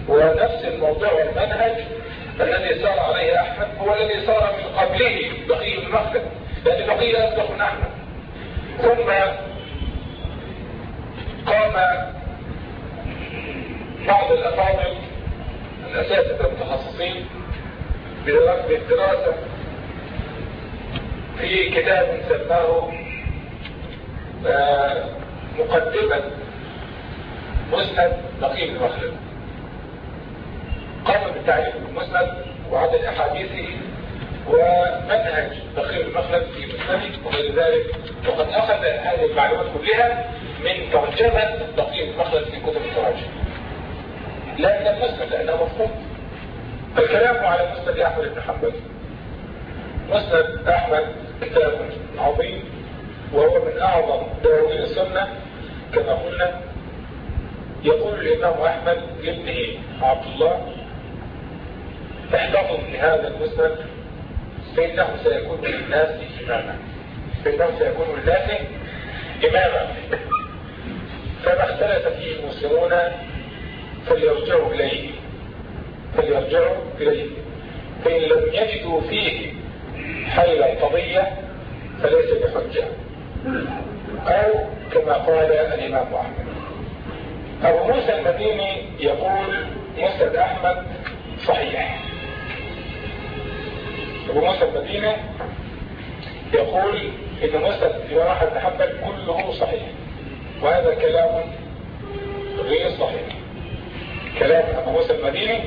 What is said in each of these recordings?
ونفس الموضوع والمنهج الذي سار عليه أحمد هو الذي سار من قبله بقي بن مخلد، لأن بقي أصدق من أحمد. ثم قام بعض الأفاضل الأساتذة المتخصصين بالدراسة في كتاب سماه مقدمة مسند بقي بن مخلد. قام بالتعريف بالمسند وعدد أحاديثه ومنهج بقي بن مخلد في مسنده وغير ذلك، وقد أخذ هذه المعلومات كلها من ترجمة بقي بن مخلد في كتب التراجم، لا من المسند لأنه مفهوم. الكلام على مسند أحمد بن حنبل. مسند أحمد كتاب عظيم وهو من أعظم دواوين السنة كما قلنا. يقول الإمام أحمد لابنه عبد الله: احفظوا لهذا المسند فإنه سيكون للناس إماما، فإنه سيكون للناس إماما، فما اختلف فيه المسلمون فليرجعوا إليه، فإن لم يجدوا فيه حل القضية فليس بحجة، أو كما قال الإمام أحمد. أبو موسى المديني يقول مسند أحمد صحيح. أبو موسى المديني يقول إن مسند الإمام أحمد بن حنبل كله صحيح، وهذا كلام غير صحيح. كلام أبو موسى المديني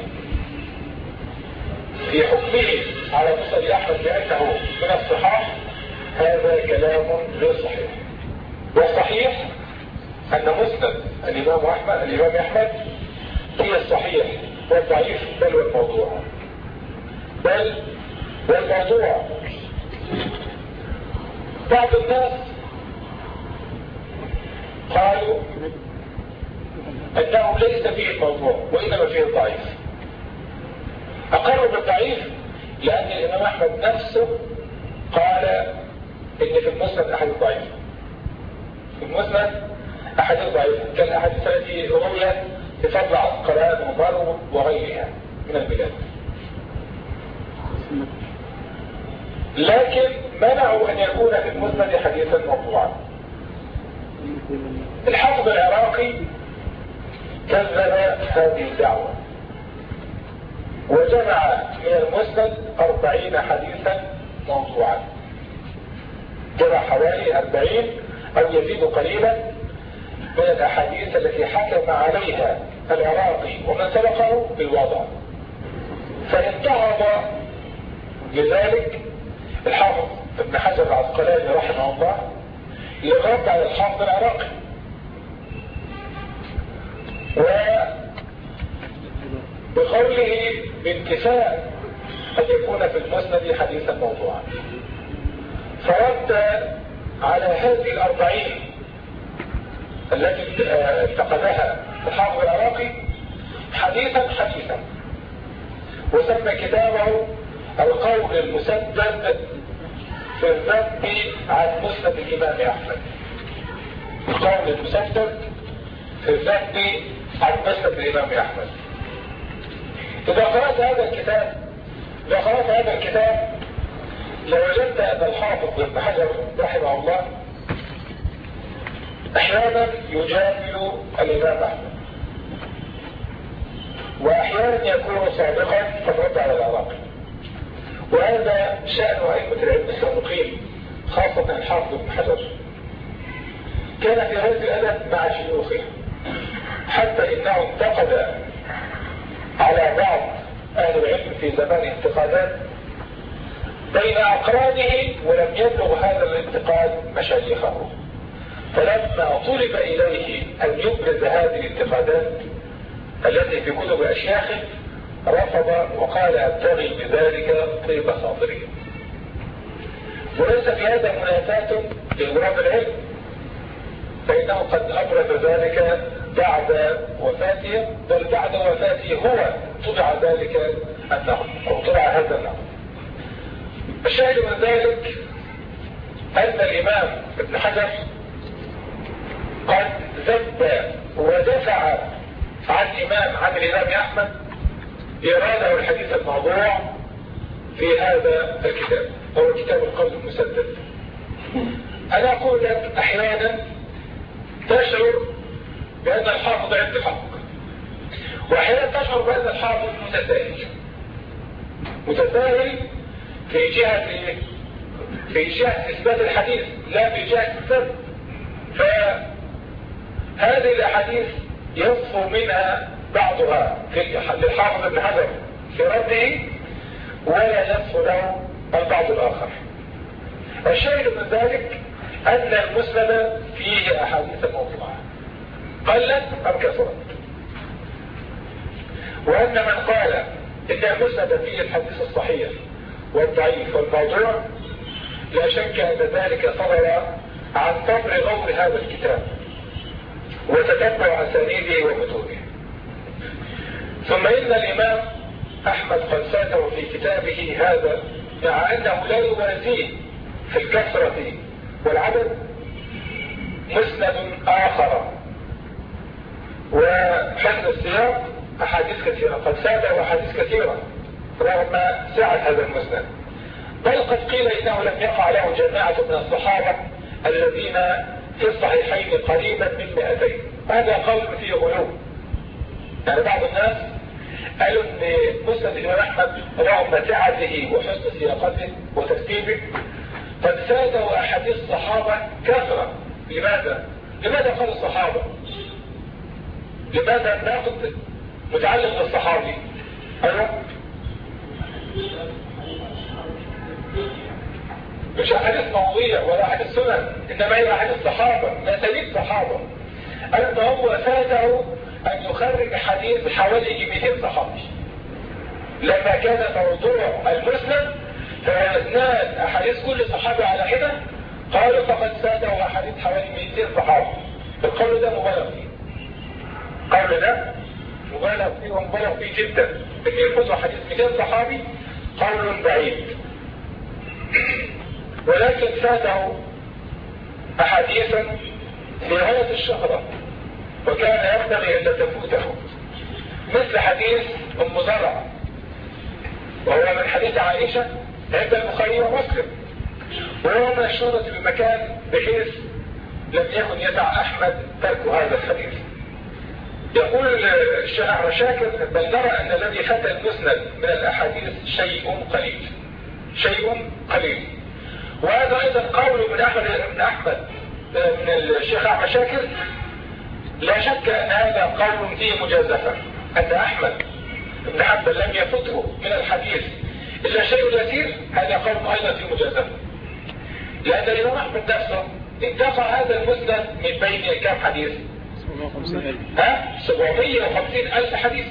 في حكمه على مسند أحمد بأنه من الصحاح هذا كلام غير صحيح. والصحيح أن مسند الإمام أحمد هي الصحيح والضعيف بل والموضوع، بعض الناس قالوا أنه ليس فيه الموضوع وإنما فيه الضعيف. أقروا بالضعيف لأن الإمام أحمد نفسه قال إن في المسند أحاديث ضعيفة، في المسند أحاديث ضعيفة كالأحاديث التي رويت بفضل عسقلان ومرو وغيرها من البلاد، لكن منعوا أن يكون في المسند حديثا موضوعا. الحافظ العراقي كذب هذه الدعوة وجمع من المسند 40 حديثا موضوعا، جمع حوالي 40 أو يزيد قليلا من الأحاديث التي حكم عليها العراقي ومن سبقه بالوضع. فانتهض لذلك الحافظ ابن حجر العسقلاني رحمه الله للرد على الحافظ العراقي، وبقوله بانتفاء أن يكون في المسند حديثا موضوعا، فرد على هذه 40 التي انتقدها الحافظ العراقي حديثا، وسمى كتابه القول المسدد في الذب عن مسند الإمام أحمد. القول المسدد في الذب عن مسند الإمام أحمد. إذا قرأت هذا الكتاب لوجدت أن الحافظ ابن حجر رحمه الله أحيانا يجامل الإمام أحمد، وأحيانا يكون صادقا فالرد على العراقي، وهذا شأن أئمة العلم السابقين خاصة الحافظ ابن حجر. كان في هذا الأدب مع شيوخه حتى إنه انتقد على بعض أهل العلم في زمان انتقادات بين أقرانه ولم يبلغ هذا الانتقاد مشايخه، فلما طلب إليه أن يبرز هذه الانتقادات التي في كتب أشياخه رفض وقال أبتغي بذلك طيب خاطري. وليس في هذا منافاة لإبراز العلم، فإنه قد أبرز ذلك بعد وفاته، بل بعد وفاته هو طبع ذلك النقد أو طبع هذا النقد. الشاهد من ذلك أن الإمام ابن حجر قد ذب ودفع عن الإمام أحمد إرادة الحديث الموضوع في هذا الكتاب، هو كتاب القول المسدد. أنا أقول لك أحيانا تشعر بأن الحافظ عنده حق، وأحيانا تشعر بأن الحافظ متساهل في جهة إثبات الحديث لا في جهة السرد. فهذه الأحاديث يصفو منها بعضها للحافظ ابن حجر في رده، ولا يصفو له البعض الآخر. الشاهد من ذلك أن المسند فيه أحاديث موضوعة قلت أم كثرت، وأن من قال إن المسند فيه الحديث الصحيح والضعيف والموضوع لا شك أن ذلك صدر عن طبر غور هذا الكتاب وتتبع أسانيده ومتونه. ثم إن الإمام أحمد قد فاته في كتابه هذا مع أنه لا يوازيه في الكثرة والعدد مسند آخر وحسن السياق أحاديث كثيرة، قد فاته أحاديث كثيرة رغم سعة هذا المسند، بل قد قيل إنه لم يقع له جماعة من الصحابة الذين في الصحيحين قريبا من 200. هذا قول فيه غلو، يعني بعض الناس قالوا ان مسند الإمام أحمد رغم سعته وحسن سياقته وترتيبه قد فاته أحاديث الصحابة كثرة. لماذا قال الصحابة؟ لماذا الناقد متعلق بالصحابي؟ أيوة، مش أحاديث موضوعية ولا أحاديث سنن، إنما هي أحاديث صحابة، مسانيد صحابة. أن هو فاته أن يخرج حديث حوالي 200 صحابي. لما كان موضوع المسند فإسناد أحاديث كل صحابي على حدة، قالوا فقد فاته أحاديث حوالي 200 صحابي. القول ده مبالغ فيه، القول ده مبالغ فيه ومبالغ فيه جدا. إن يفوت حديث 200 صحابي قول بعيد، ولكن فاته أحاديثا في غاية الشهرة وكان ينبغي أن تفوته، مثل حديث أم زرع، وهو من حديث عائشة عند البخاري ومسلم، وهو من الشهرة بمكان بحيث لم يكن يسع أحمد ترك هذا الحديث. يقول الشيخ أحمد شاكر: بل نرى أن الذي فات المسند من الأحاديث شيء قليل. وهذا أيضا قول من أحمد من الشيخ أحمد شاكر، لا شك أن هذا قول فيه مجازفة، أن أحمد بن حنبل لم يفته من الحديث إلا شيء يسير، هذا قول أيضا فيه مجازفة، لأن الإمام أحمد نفسه انتقى هذا المسند من بين كم حديث؟ 750,000 حديث،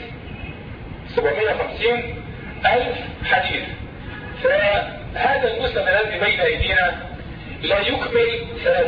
750,000 حديث. فهذا المسند الذي بين أيدينا لا يكمل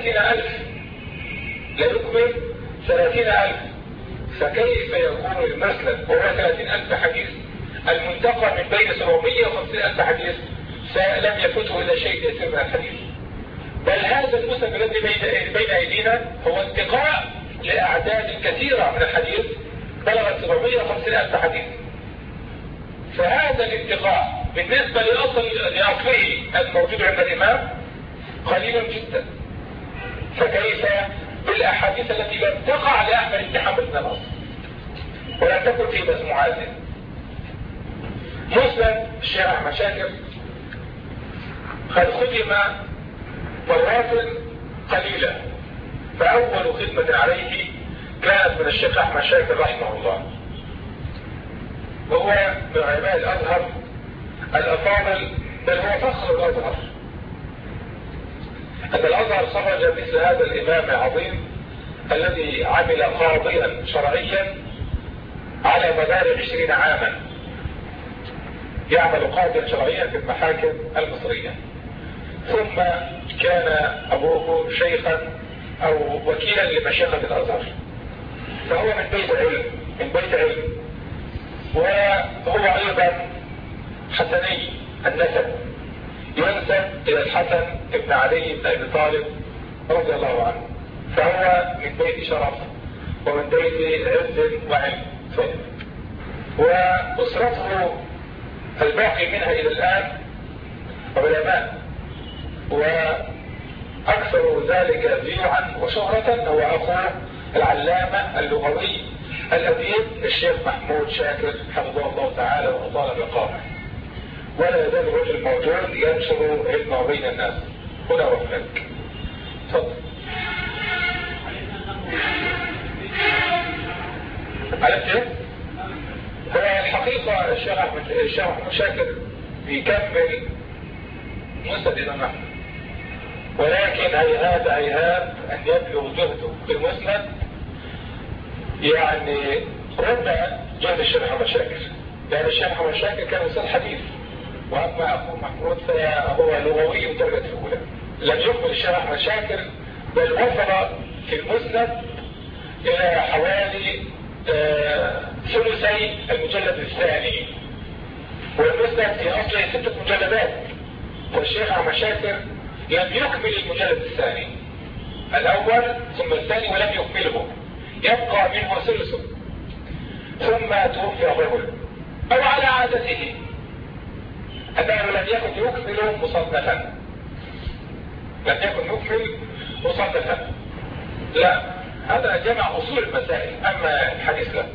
30,000. فكيف يكون المسند وهو 30,000 حديث المنتقى من بين 750,000 حديث فلم يفته إلا شيء يسير من الحديث؟ بل هذا المسند الذي بين أيدينا هو انتقاء لأعداد كثيرة من الحديث بلغت 750,000 حديث. فهذا الانتقاء بالنسبة لأصله الموجود عند الإمام قليل جدا، فكيف بالأحاديث التي لم تقع لأحمد بن حنبل من الأصل ولم تكن في مسموعاته؟ مسند الشيخ أحمد شاكر قد ختم مرات قليلة، فأول خدمة عليه كانت من الشيخ أحمد شاكر رحمه الله، وهو من علماء الأزهر الأفاضل، بل هو فخر الأزهر. أن الأزهر خرج مثل هذا الإمام العظيم الذي عمل قاضيا شرعيا على مدار 20 عاما، يعمل قاضيا شرعيا في المحاكم المصرية، ثم كان أبوه شيخا أو وكيلا لمشيخة الأزهر، فهو من بيت علم، وهو أيضا حسني النسب، ينسب إلى الحسن ابن علي بن أبي طالب رضي الله عنه، فهو من بيت شرف ومن بيت عز وعلم. وأسرته الباقي منها إلى الآن علماء، وأكثر ذلك ذيوعا وشهرة هو أخوه العلامة اللغوي الأديب الشيخ محمود شاكر حفظه الله تعالى وأطال بقامه، ولا يزال الرجل موجود ينشر علمه بين الناس هنا وهناك. تفضل. عرفت ايه؟ هو الحقيقة الشيخ محمود شاكر بيكمل مسند الإمام أحمد، ولكن هيهات أن يبلغ جهده في المسند يعني ربع جهد الشيخ محمود شاكر، لأن الشيخ محمود شاكر كان أستاذ حديث، وأما أخوه محمود فهو لغوي درجة الأولى. لم يكمل الشيخ محمود شاكر، بل وصل في المسند إلى حوالي ثلثي المجلد الثاني، والمسند في أصله 6 مجلدات، والشيخ محمود شاكر لم يكمل المجلد الثاني الأول ثم الثاني ولم يكمله، يبقى منه ثلثه، ثم توفي الرجل، أو على عادته أنه لم يكن يكمل مصنفا، لم يكن يكمل مصنفا، لا، هذا جمع أصول المسائل، أما الحديث لا.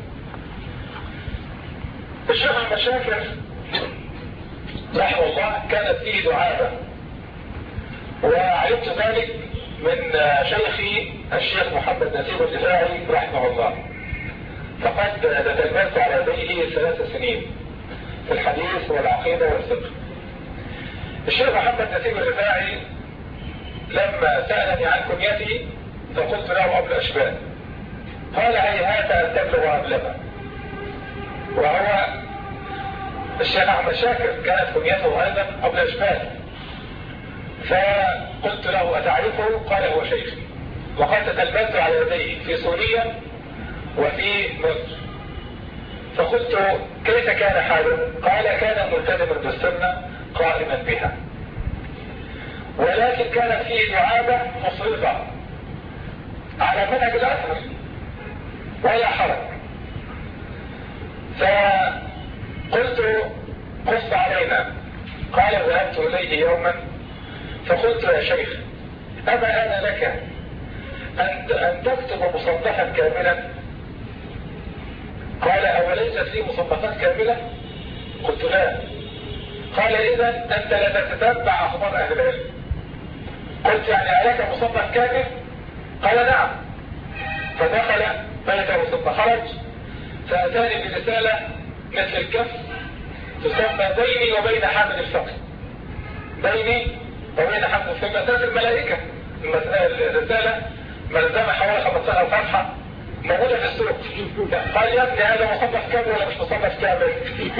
الشيخ محمود شاكر رحمه الله كانت فيه دعابة، وعرفت ذلك من شيخي الشيخ محمد نسيب الرفاعي رحمه الله، فقد تتلمذت على يديه 3 سنين في الحديث والعقيدة والفقه. الشيخ محمد نسيب الرفاعي لما سألني عن كنيتي فقلت له أبو الأشبال، قال هيهات أن تبلغ أبلغا، وهو الشيخ محمود شاكر كانت كنيته أيضا أبو الأشبال، فقلت له أتعرفه؟ قال هو شيخي، وقد تتلمذت على يديه في سوريا وفي مصر. فقلت كيف كان حاله؟ قال كان ملتزما بالسنة قائما بها، ولكن كانت فيه دعابة مفرطة على منهج الأثر ولا حرج. فقلت قص علينا. قال ذهبت إليه يوما فقلت يا شيخ أما أنا لك أن تكتب مصنفا كاملا؟ قال أوليست لي مصنفات كاملة؟ قلت لا. قال إذا أنت لا تتتبع أخبار أهل العلم. قلت يعني عليك مصنف كامل؟ قال نعم. فدخل بيته ثم خرج فأتاني برسالة مثل الكف تسمى بيني وبين حامل الفقه، بيني وبين حامل الفقه، مسألة الملائكة. الرسالة ملزمة حوالي 15 صفحة موجودة في السوق. قال يا ابني هذا مصنف كامل ولا مش مصنف كامل؟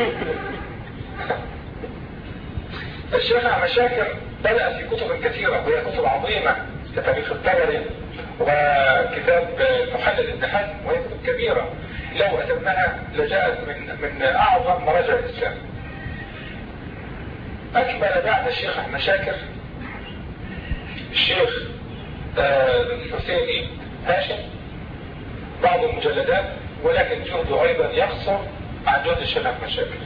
الشيخ محمود شاكر بدأ في كتب كثيرة وهي كتب عظيمة كتاريخ الطبري وكتاب محلل ابن حزم، وهي كتب كبيرة لو أتمها لجاءت من أعظم مراجع الإسلام. أكمل بعد الشيخ محمود شاكر الشيخ الحسيني هاشم بعض المجلدات، ولكن جهده أيضا يقصر عن جهد الشيخ محمود شاكر.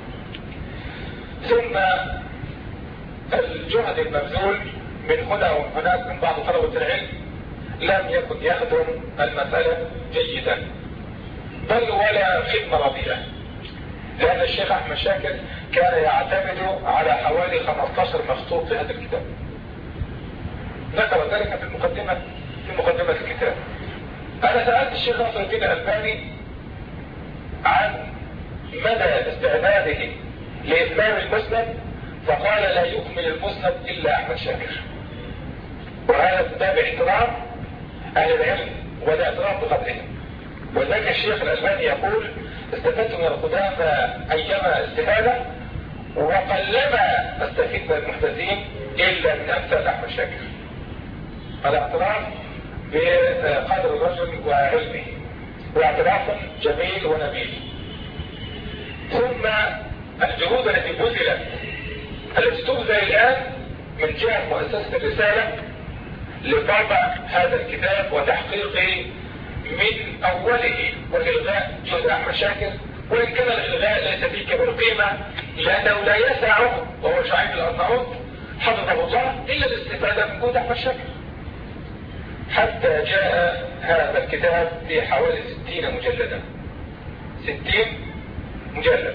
ثم الجهد المبذول من هنا ومن هناك من بعض طلبة العلم لم يكن يخدم المسألة جيدا، بل ولا خدمة رضيئة، لأن الشيخ محمود شاكر كان يعتمد على حوالي 15 مخطوط في هذا الكتاب. ذكر ذلك في مقدمة الكتاب. أنا سألت الشيخ ناصر الدين الألباني عن مدى استعداده لإتمام المسند، فقال لا يكمل المسند إلا أحمد شاكر. وهذا من باب احترام أهل العلم والاعتراف بقدرهم. ولذلك الشيخ الألباني يقول استفدت من القدامى أيما استفادة، وقلما استفيد من المحدثين إلا من أمثال أحمد شاكر. هذا اعتراف بقدر الرجل وعلمه، واعتراف جميل ونبيل. ثم الجهود التي بذلت التي تبذل الآن من جهة مؤسسة الرسالة لطبع هذا الكتاب وتحقيق من اوله والالغاء جهد احمد شاكر، وان كان الالغاء ليس فيه كبر قيمه لانه لا يسعه وهو شعيب الارناؤوط حفظه الله الا الاستفاده من جهد احمد شاكر، حتى جاء هذا الكتاب في حوالي 60 مجلدا. 60 مجلد.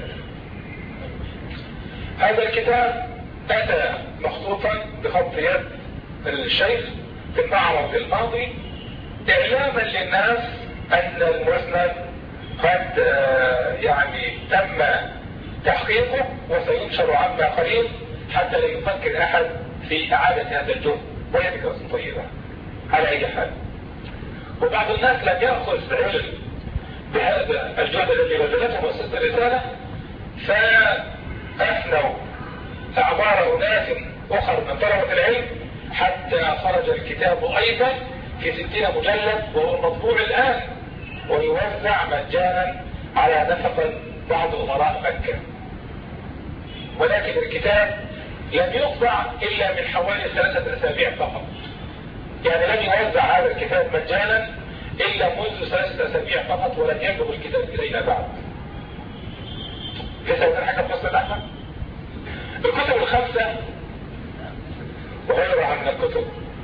هذا الكتاب أتى مخطوطا بخط يد الشيخ في المعرض الماضي إعلاما للناس أن المسند قد يعني تم تحقيقه وسينشر عما قريب، حتى لا يفكر أحد في إعادة هذا الجهد، وهي فكرة طيبة على أي حال. وبعض الناس لم يأخذ علم بهذا الجهد الذي بذلته مؤسسة الرسالة، فأثنوا أعمار أناس أخر من طلبة العلم حتى خرج الكتاب أيضا في 60 مجلد، وهو مطبوع الآن ويوزع مجانا على نفقة بعض أمراء مكة. ولكن الكتاب لم يطبع إلا من حوالي 3 أسابيع فقط، يعني لم يوزع هذا الكتاب مجانا إلا منذ 3 أسابيع فقط، ولم يبلغ الكتاب إلينا بعد. ليس هناك حاجة في مصر الأحمد. الكتب الخمسة وغيرها من الكتب،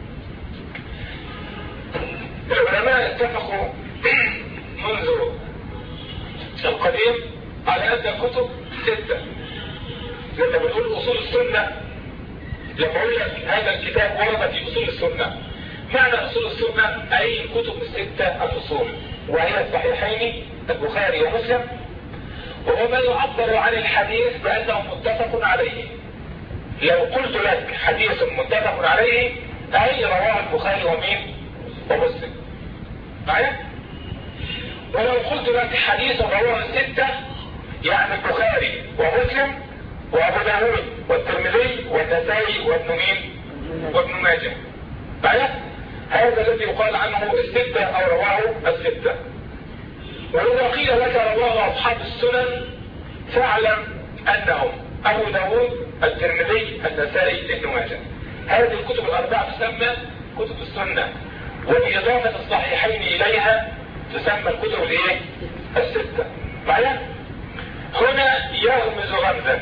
العلماء اتفقوا منذ القديم على أن الكتب 6. لما بنقول أصول السنة، لما أقول لك هذا الكتاب ورد في أصول السنة، معنى أصول السنة أي الكتب 6 الأصول، وهي الصحيحين البخاري ومسلم، وهو ما يعبر عن الحديث بأنه متفق عليه. لو قلت لك حديث متفق عليه أي رواه البخاري ومين ومسلم معايا؟ ولو قلت لك حديث رواه 6 يعني البخاري ومسلم وأبو داود والترمذي والنسائي وابن ماجه معايا؟ هذا الذي يقال عنه 6 أو رواه 6. وإذا قيل لك رواه أصحاب السنن فاعلم أنهم أبو داود الترمذي النسائي ابن ماجه. هذه الكتب الأربعة تسمى كتب السنة، وبإضافة الصحيحين إليها تسمى الكتب الايه؟ 6 معايا؟ هنا يغمز غمزا،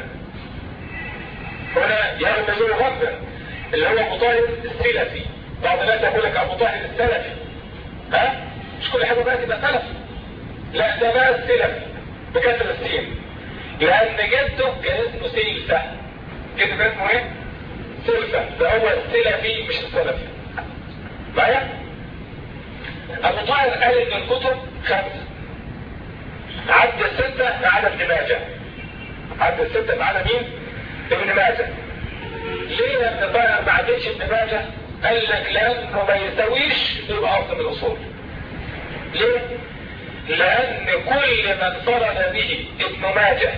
اللي هو أبو طاهر السلفي. بعض الناس يقول لك أبو طاهر السلفي، مش كل حاجة بقى تبقى سلفي، لا ده بقى السلفي بكسر السين، لأن جده كان اسمه سيلفة. جده كان اسمه ايه؟ سيلفة. ده هو السلفي مش السلفي معايا؟ أبو طاهر قال إن الكتب 5، عد 6 ما عدا ابن ماجه. عد 6 ما عدا مين؟ ابن ماجه. ليه ابن طاهر ما عدتش ابن ماجه؟ قال لك لأنه ما يساويش يبقى أصل من الأصول. ليه؟ لأن كل من فرد به ابن ماجه،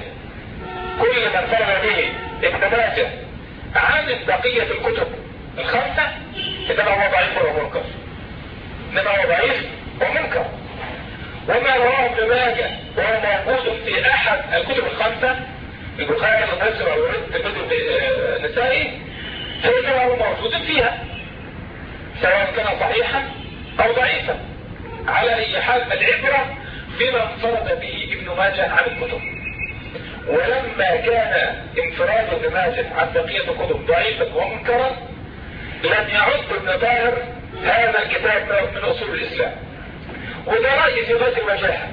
عن بقية الكتب 5 إنما هو ضعيف ومنكر. وما رواه ابن ماجه وهو موجود في أحد الكتب 5 البخاري ومسلم والترمذي النسائي، فإنه موجود فيها سواء كان صحيحا أو ضعيفا. على أي حال العبرة بما انفرد به ابن ماجه عن الكتب. ولما كان انفراد ابن ماجه عن بقية الكتب ضعيفا ومنكرا لم يعد ابن طاهر هذا الكتاب من أصول الإسلام. وده رأي في غاية الوجاهة،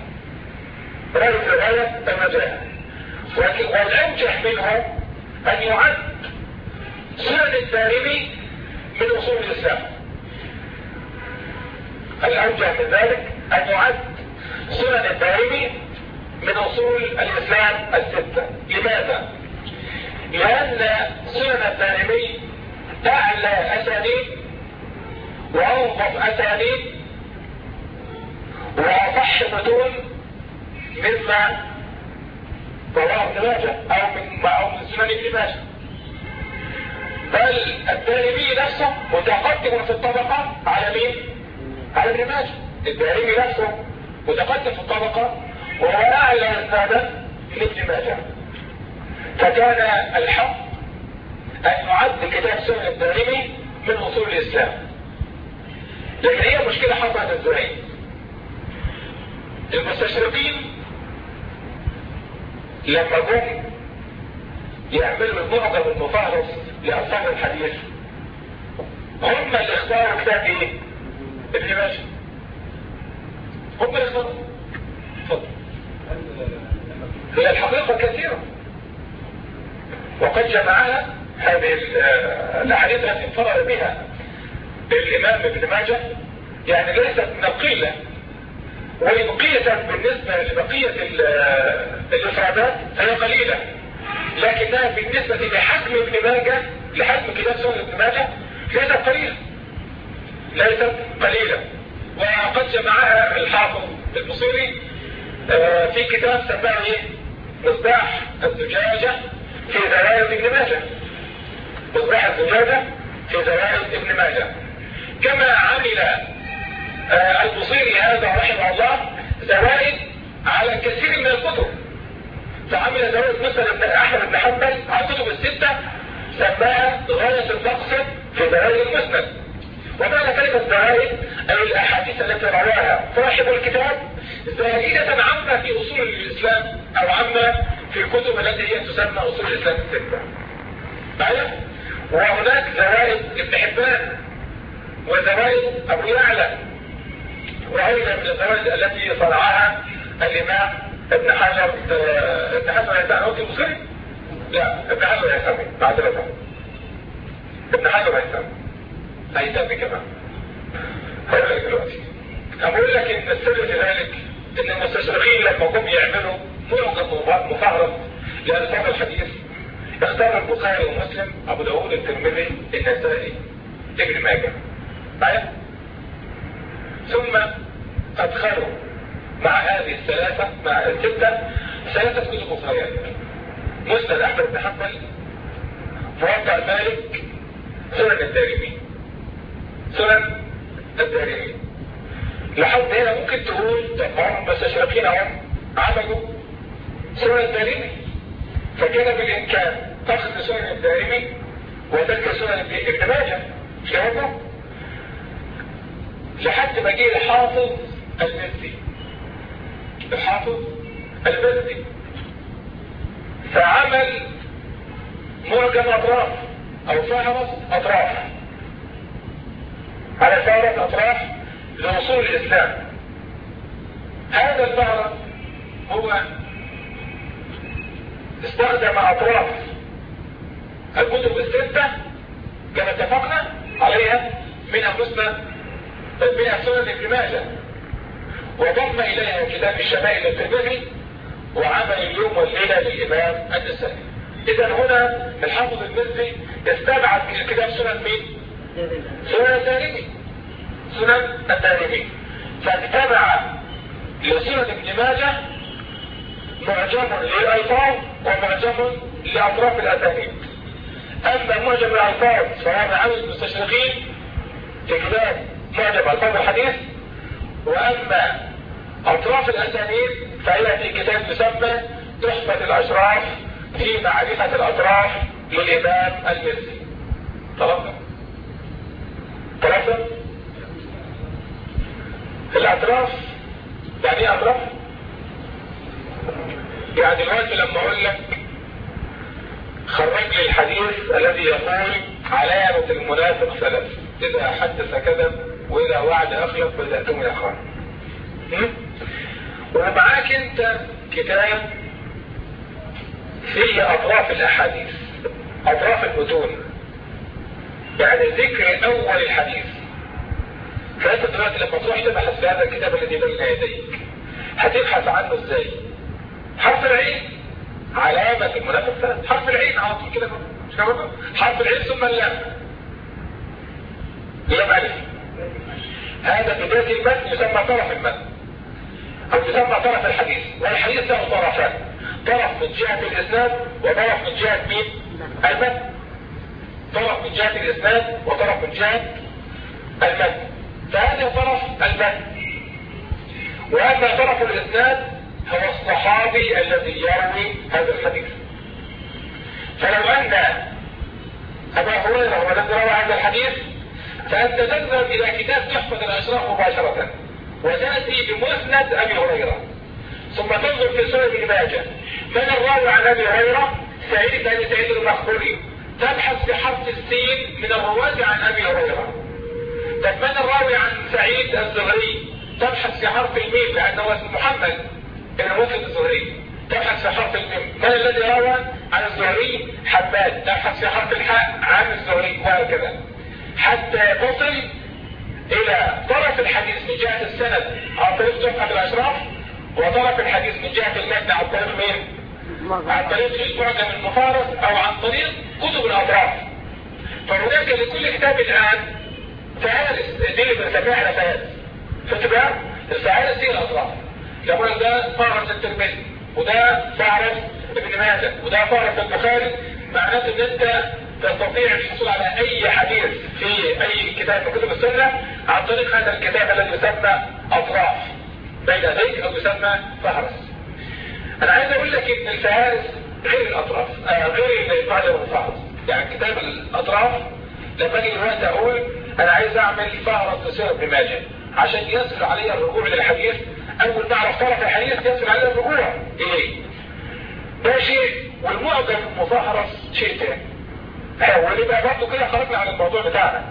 والأنجح منه أن يعد سنن الدارمي من أصول الإسلام. الأنجح من ذلك أن يعد سنن الدارمي من أصول الإسلام 6. لماذا؟ لأن سنن الدارمي أعلى أسانيد وأوضح أسانيد وأصح متون مما رواه ابن ماجه أو من سنن ابن ماجه. بل الدارمي نفسه متقدم في الطبقة على مين؟ على ابن ماجه. الدارمي نفسه متقدم في الطبقة وهو أعلى إسنادا من ابن ماجه. فكان الحق أن يعد كتاب سنن الدارمي من أصول الإسلام. لكن هي مشكلة حصلت ازاي؟ المستشرقين لما جم يعملوا المعجم المفهرس لألفاظ الحديث هم اللي اختاروا كتاب ايه؟ ابن ماجه. هم اللي اختاروا. اتفضل. هي الحقيقة كثيرة وقد جمعها هذه الاحاديث التي انفرد بها الامام ابن ماجه، يعني ليست من القلة، وإن قيست بالنسبة لبقية الإفرادات فهي قليلة، لكنها بالنسبة لحجم ابن ماجه، لحجم كتاب سنن ابن ماجه ليست قليلة، ليست قليلة. وقد جمعها الحافظ البصيري في كتاب سماه ايه؟ مصباح الزجاجة في زوائد ابن ماجه. مصباح الزجاجة في زوائد ابن ماجه. كما عمل البصيري هذا رحمه الله زوائد على كثير من الكتب، فعمل زوائد مثلا ابن احمد بن حنبل على الكتب الستة سماها غاية المقصد في زوائد المسند. ومعنى كلمة زوائد أي الأحاديث التي رواها صاحب الكتاب زائدة عامة في أصول الإسلام أو عامة في الكتب التي هي تسمى أصول الإسلام الستة. معايا؟ وهناك زوائد ابن حبان وزوائد أبو يعلى وأيضا من الزوائد التي صنعها الإمام ابن حجر الثانوي المصري. لا، ابن حجر الهيثمي معذرة. ابن حجر هيثمي كمان. هقول لك دلوقتي. أقول لك إن السر في ذلك إن المستشرقين لما جم يعملوا معجم مفهرس لألفاظ الحديث اختاروا البخاري ومسلم، أبو داود، الترمذي، النسائي، ابن ماجه. معايا؟ ثم أدخلوا مع هذه الثلاثة، مع الستة، ثلاثة كتب أخرى: مسند أحمد بن حنبل، موطأ مالك، سنن الدارمي. سنن الدارمي. لحد هنا ممكن تقول طب هم المستشرقين هم عملوا سنن الدارمي، فكان بالإمكان أخذ سنن الدارمي وترك سنن ابن ماجه. مش كده؟ لحد ما جه الحافظ المزي. الحافظ المزي فعمل معجم أطراف أو فهرس أطراف على فهرس أطراف لأصول الإسلام. هذا الفهرس هو استخدم أطراف الكتب الستة كما اتفقنا عليها من مسند من سنن ابن ماجه، وضم إليها كتاب الشمائل الترمذي وعمل اليوم والليلة للإمام النسائي. إذا هنا الحافظ المزي استبعد كتاب سنن مين؟ سنن الدارمي. سنن الدارمي. فاتبع لسنن ابن ماجه معجم للألفاظ ومعجم لأطراف الأسانيد. أما معجم الألفاظ فهو عمل المستشرقين في كتاب معجم ألفاظ الحديث، وأما أطراف الأسانيد فهي في كتاب يسمى تحفة الأشراف في معرفة الأطراف للإمام المزي. ثلاثة الأطراف. يعني ايه أطراف؟ يعني دلوقتي لما أقول لك خرج لي الحديث الذي يقول علامة المنافق ثلاث: إذا حدث كذب، وإذا وعد أخلف، وإذا اؤتمن خان. ومعاك أنت كتاب فيه أطراف الأحاديث، أطراف المتون، يعني ذكر أول الحديث. فأنت دلوقتي لما تروح تبحث في هذا الكتاب الذي بين يديك هتبحث عنه ازاي؟ حرف العين علامة المنافق ثلاث. حرف العين على طول كده، مش كده؟ حرف العين ثم اللام. لام ألف. هذا بداية المتن يسمى طرف المتن أو يسمى طرف الحديث. والحديث له طرفان: طرف من جهة الإسناد وطرف من جهة مين؟ المتن. طرف من جهة الإسناد وطرف من جهة المتن. فهذا طرف المتن. وأما طرف الإسناد هو الصحابي الذي يروي هذا الحديث. فلو أن أبا هريرة هو الذي روى هذا الحديث فأنت تذهب إلى كتاب تحفة الأشراف مباشرة وتأتي بمسند أبي هريرة، ثم تنظر في سنن ابن ماجه من الراوي عن أبي هريرة؟ سعيد بن سعيد المخبري، تبحث في حرف السين من الرواة عن أبي هريرة. طب من الراوي عن سعيد الزهري؟ تبحث في حرف الميم لأنه اسم محمد بن مسلم الزهري، تبحث في حرف الميم. من الذي روى عن الزهري؟ حماد، تبحث في حرف الحاء عن الزهري، وهكذا حتى تصل إلى طرف الحديث من جهة السند عن طريق تحفة الأشراف، وطرف الحديث من جهة المتن عن طريق مين؟ عن طريق المعجم المفارس أو عن طريق كتب الأطراف. فهناك لكل كتاب الآن فهارس، دي اللي بنسميها فهارس. فتبقى الفهارس هي الأطراف. يقول ده فهرس الترمذي، وده فهرس ابن ماجه، وده فهرس البخاري. معناته ان انت تستطيع الحصول على اي حديث في اي كتاب من كتب السنه عن طريق هذا الكتاب الذي يسمى اطراف بين يديك او يسمى فهرس. انا عايز اقول لك ان الفهارس غير الاطراف، غير المعجم الفهرس. يعني كتاب الاطراف لما اجي دلوقتي اقول انا عايز اعمل فهرس لسنن ابن ماجه عشان يسهل علي الرجوع للحديث، اول ما اعرف طرف الحديث يسهل علي الرجوع اليه. ده شيء، والمعجم المفهرس شيء ثاني. ونبقى برضه كده خرجنا عن الموضوع بتاعنا.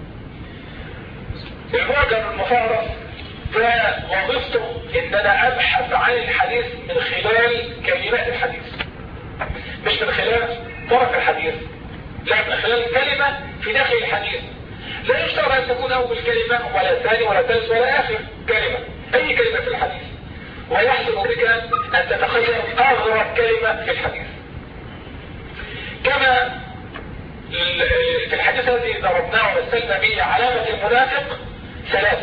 المعجم المفهرس ده وظيفته ان انا ابحث عن الحديث من خلال كلمات الحديث، مش من خلال طرف الحديث، لا، من خلال كلمة في داخل الحديث. لا يشترط ان تكون اول كلمة ولا ثاني ولا ثالث ولا اخر كلمة، اي كلمة في الحديث، ويحسن بك ان تتخيل اغرب كلمة في الحديث. كما في الحديث الذي ضربناه ومثلنا به علامة المنافق ثلاث: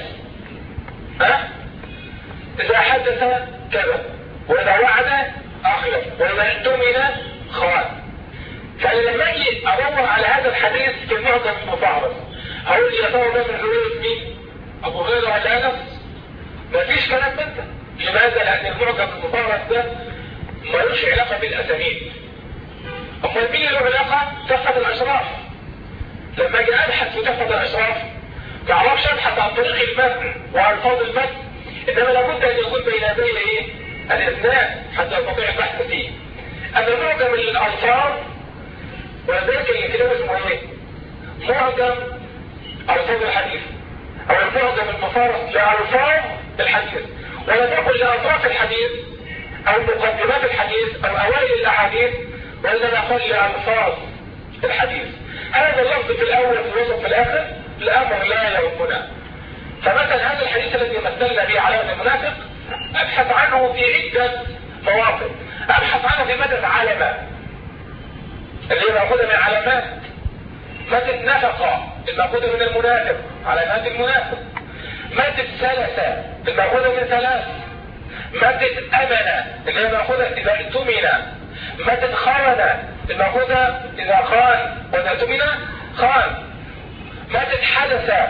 إذا حدث كذب، وإذا وعد أخلف، وإذا اؤتمن خان. فأنا لما أجي أدور على هذا الحديث في المعجم المفهرس هقول يا ترى ده من رواية مين؟ أبو هريرة ولا أنس؟ مفيش كلام من ده. لماذا؟ لأن المعجم المفهرس ده ملوش علاقة بالأسانيد. أمال مين له علاقة؟ تحفة الأشراف. لما أجي أبحث في تحفة الأشراف ما أعرفش أبحث عن طريق المتن وألفاظ المتن، إنما لابد أن يكون بين يدي إيه؟ الإسناد حتى يستطيع البحث فيه. أما معجم الألفاظ ولذلك الكتاب اسمه إيه؟ معجم ألفاظ الحديث أو المعجم المفهرس لألفاظ الحديث، ولا تقل لأطراف الحديث أو مقدمات الحديث أو أوائل الأحاديث، وإنما قل لألفاظ الحديث. هذا اللفظ في الأول في الوسط في الآخر الأمر لا يهمنا. فمثلا هذا الحديث الذي مثلنا به علامة المنافق أبحث عنه في عدة مواقف. أبحث عنه في مادة علامة اللي هي مأخوذة من علامات، مادة نفقة المأخوذة من المنافق، علامات المنافق، مادة ثلاثة المأخوذة من ثلاث، مادة أمنة اللي هي مأخوذة إذا اؤتمن، مادة خانة المأخوذة إذا خان وإذا اؤتمن خان، مادة حدث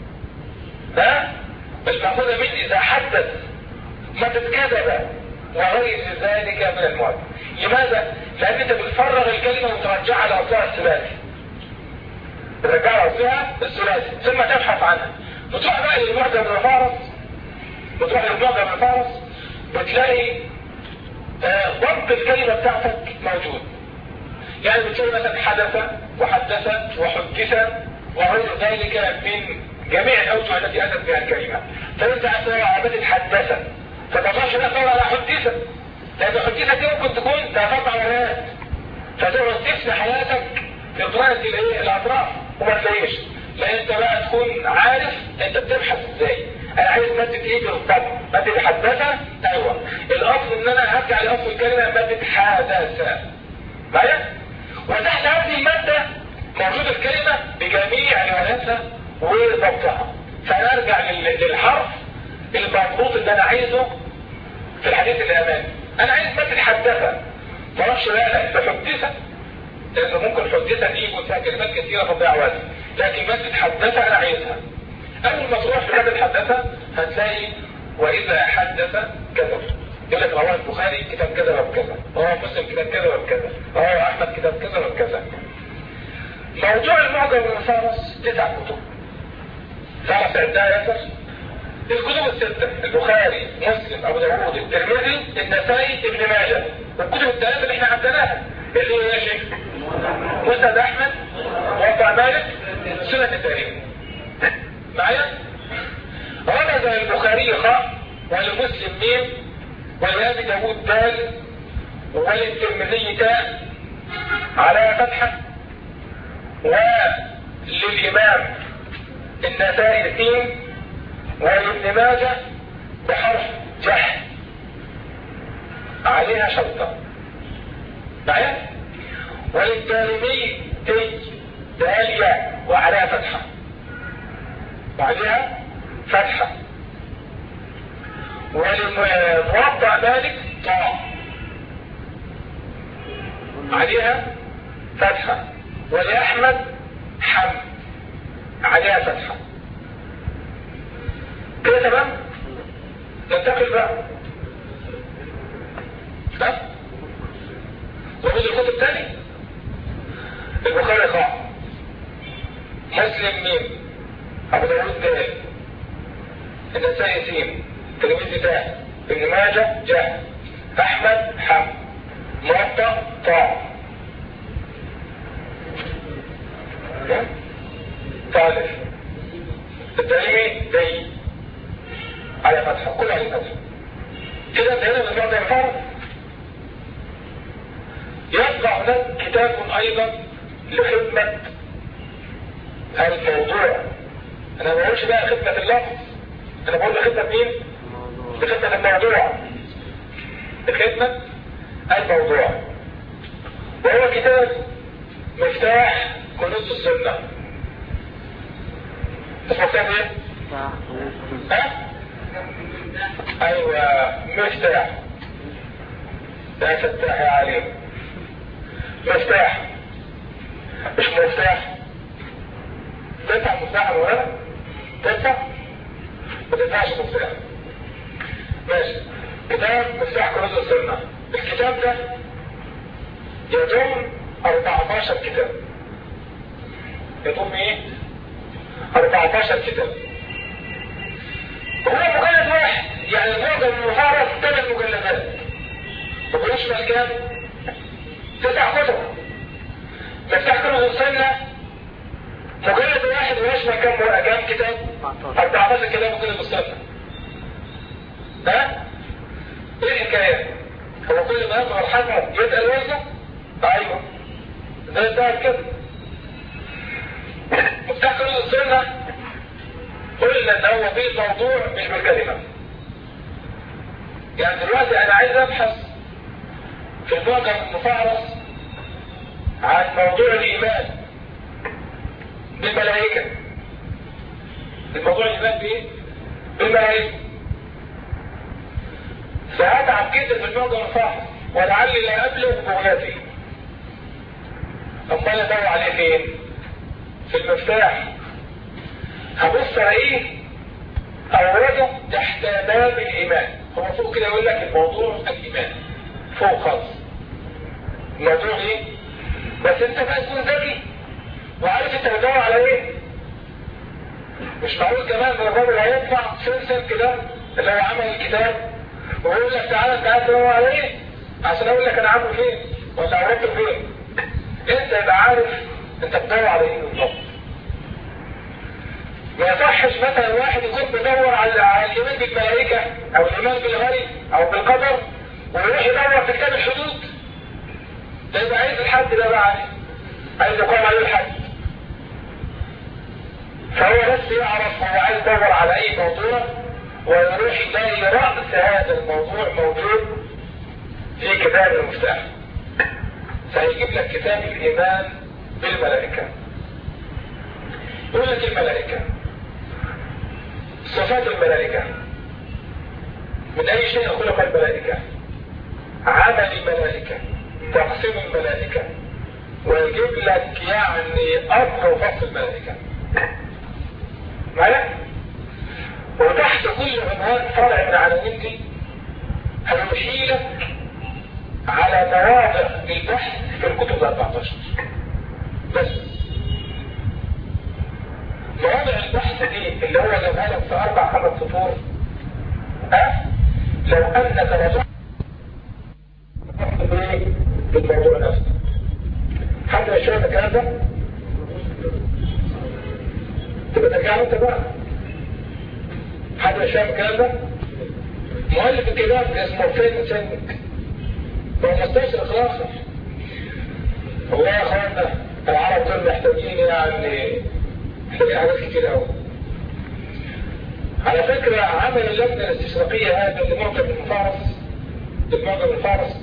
المأخوذة من إذا حدث، مادة كذب، وغير ذلك من المعجم. لماذا؟ لأن أنت بتفرغ الكلمة وترجعها لأصلها الثلاثي، ترجعها لأصلها الثلاثي ثم تبحث عنها. بتروح بقى للمعجم الفارس، بتلاقي ضبط الكلمة بتاعتك موجود. يعني بتلاقي مثلا حدث وحدث وحدث وغير ذلك من جميع الأوجه التي أتت بها الكلمة. فأنت أثناء عبادة حدث فتقولش لا ترى على حدث، لأن حدث دي ممكن تكون 3 مرات، فتقعد تفنى حياتك في قراءة الأطراف وما تلاقيش. لأن أنت بقى تكون عارف أنت بتبحث إزاي. أنا عايز مادة إيه بالضبط؟ مادة حدث؟ أيوه. الأصل إن أنا هرجع لأصل الكلمة مادة حدث. معايا؟ وتحت هذه المادة موجود الكلمة بجميع رواياتها وضبطها. فأنا أرجع للحرف المضبوط اللي أنا عايزه في الحديث اللي أمامي. أنا عايز مادة حدث، ما اعرفش بقى بحدث، لأنه ممكن حدث دي يكون فيها كلمات كثيرة تضيع وقت، لكن مادة حدث أنا عايزها. أول ما تروح في مادة حدث هتلاقي وإذا حدث كذب، يقول لك رواه البخاري كتاب كذا وكذا، رواه مسلم كتاب كذا وكذا، رواه أحمد كتاب كذا وكذا. موضوع المعجم المفهرس 9 كتب. تعرف عندها ياسر؟ الكتب الستة: البخاري، مسلم، ابو داوود، الترمذي، النسائي، ابن ماجه. والكتب الثلاثة اللي احنا عدناها اللي هي يا شيخ مسند احمد، موطأ مالك، سنن التاريخ. معايا؟ رمز البخاري خاء، ولمسلم ميم، ولأبي داوود دال، وللترمذي تاء على فتحة، وللإمام النسائي سين، ولابن ماجه بحرف جح عليها شرطة. معايا؟ وللدارمي تي داليا وعليها فتحة وعليها فتحة. وللموطأ مالك طاء عليها فتحة. ولأحمد حم عليها فتحة. كده تمام؟ ننتقل بقى. طب ومن الكتب تاني: البخاري خاء، مسلم ميم، ابو داوود دال، النسائي سين، الترمذي تاء، ابن ماجه جاء، احمد حم، موطأ طاء. ثالث التعليمي دي على فتحة، كل على فتحة. كده انتهينا من بعض الفرق. يبقى هناك كتاب ايضا لخدمة الموضوع. انا ما بقولش بقى خدمة اللفظ، انا بقول لخدمة مين؟ لخدمة الموضوع، لخدمة الموضوع. وهو كتاب مفتاح كنوز السنة. اسمه كتاب ايه؟ ها؟ ايوه مفتاح. لا فتاح يا عليم. مفتاح مش مفتاح. تدفع مفتاح ولا تدفع؟ ما تدفعش مفتاح. ماشي. كتاب مفتاح كنوز السنة. الكتاب ده يضم 14 كتاب. يضم ايه؟ 14 كتاب. هو مجلد واحد، يعني المعجم المفارق 8 مجلدات. وبيشمل كام؟ 9 كتب. مفتاح كنوز السنة مجلد واحد ويشمل كام كتاب؟ 14 كتاب مجلد السنة. ها؟ ايه الحكاية؟ هو كل ما يظهر حجمه يسأل وزنه؟ ايوه ده كده. مفتاح كنوز السنة قلنا ان هو فيه موضوع مش بالكلمة. يعني دلوقتي انا عايز ابحث في المعجم المفهرس عن موضوع الايمان بالملائكة. الموضوع الايمان بايه؟ بالملائكة. فهتعب جدا في المعجم المفهرس ولعلي لا ابلغ بغيتي. امال ادور عليه فين؟ في المفتاح. هبص الاقيه اورده تحت باب الايمان. هو فوق كده يقول لك الموضوع الايمان فوق خالص. الموضوع ايه؟ بس انت بقى تكون ذكي وعارف انت بتدور على ايه. مش معقول كمان ان الراجل هيطلع سلسل كده اللي هو عمل الكتاب ويقول لك تعالى تدور على ايه عشان اقول لك انا عامله فين ولا عملته فين. انت يبقى عارف انت بتدور على ايه بالظبط. ما يصحش مثلا واحد يكون بيدور على الايمان بالملائكه او الايمان بالغيب او بالقدر ويروح يدور في كتاب الحدود. ده يبقى عايز الحد ده بقى عايز يقام عليه الحد. فهو بس يعرف هو عايز يدور على اي موضوع ويروح يلاقي رأس هذا الموضوع موجود في كتاب المفتاح. فيجيب لك كتاب الايمان بالملائكه. يقول لك الملائكه صفات الملائكة، من أي شيء خلق الملائكة، عمل الملائكة، تقسيم الملائكة، ويجيب لك يعني أمر وفصل الملائكة. معايا؟ وتحت كل عنوان فرع من عناوين دي هيمشي لك على مواضع للبحث في الكتب 14 بس. مواضع البحث دي اللي هو جابها لك في 4-5 سطور، لو انك رجعت بالموضوع نفسه. حد مش فاهم الكلام ده؟ تبقى ترجع انت بقى. حد مش فاهم الكلام ده؟ مؤلف الكتاب اسمه فين سنك، هو مستشرق الاخر. والله يا اخوانا العرب دول محتاجين يعني حاجات كتير قوي. على فكرة عمل اللجنة الاستشراقية هذا اللي معجم من فارس، المعجم من فارس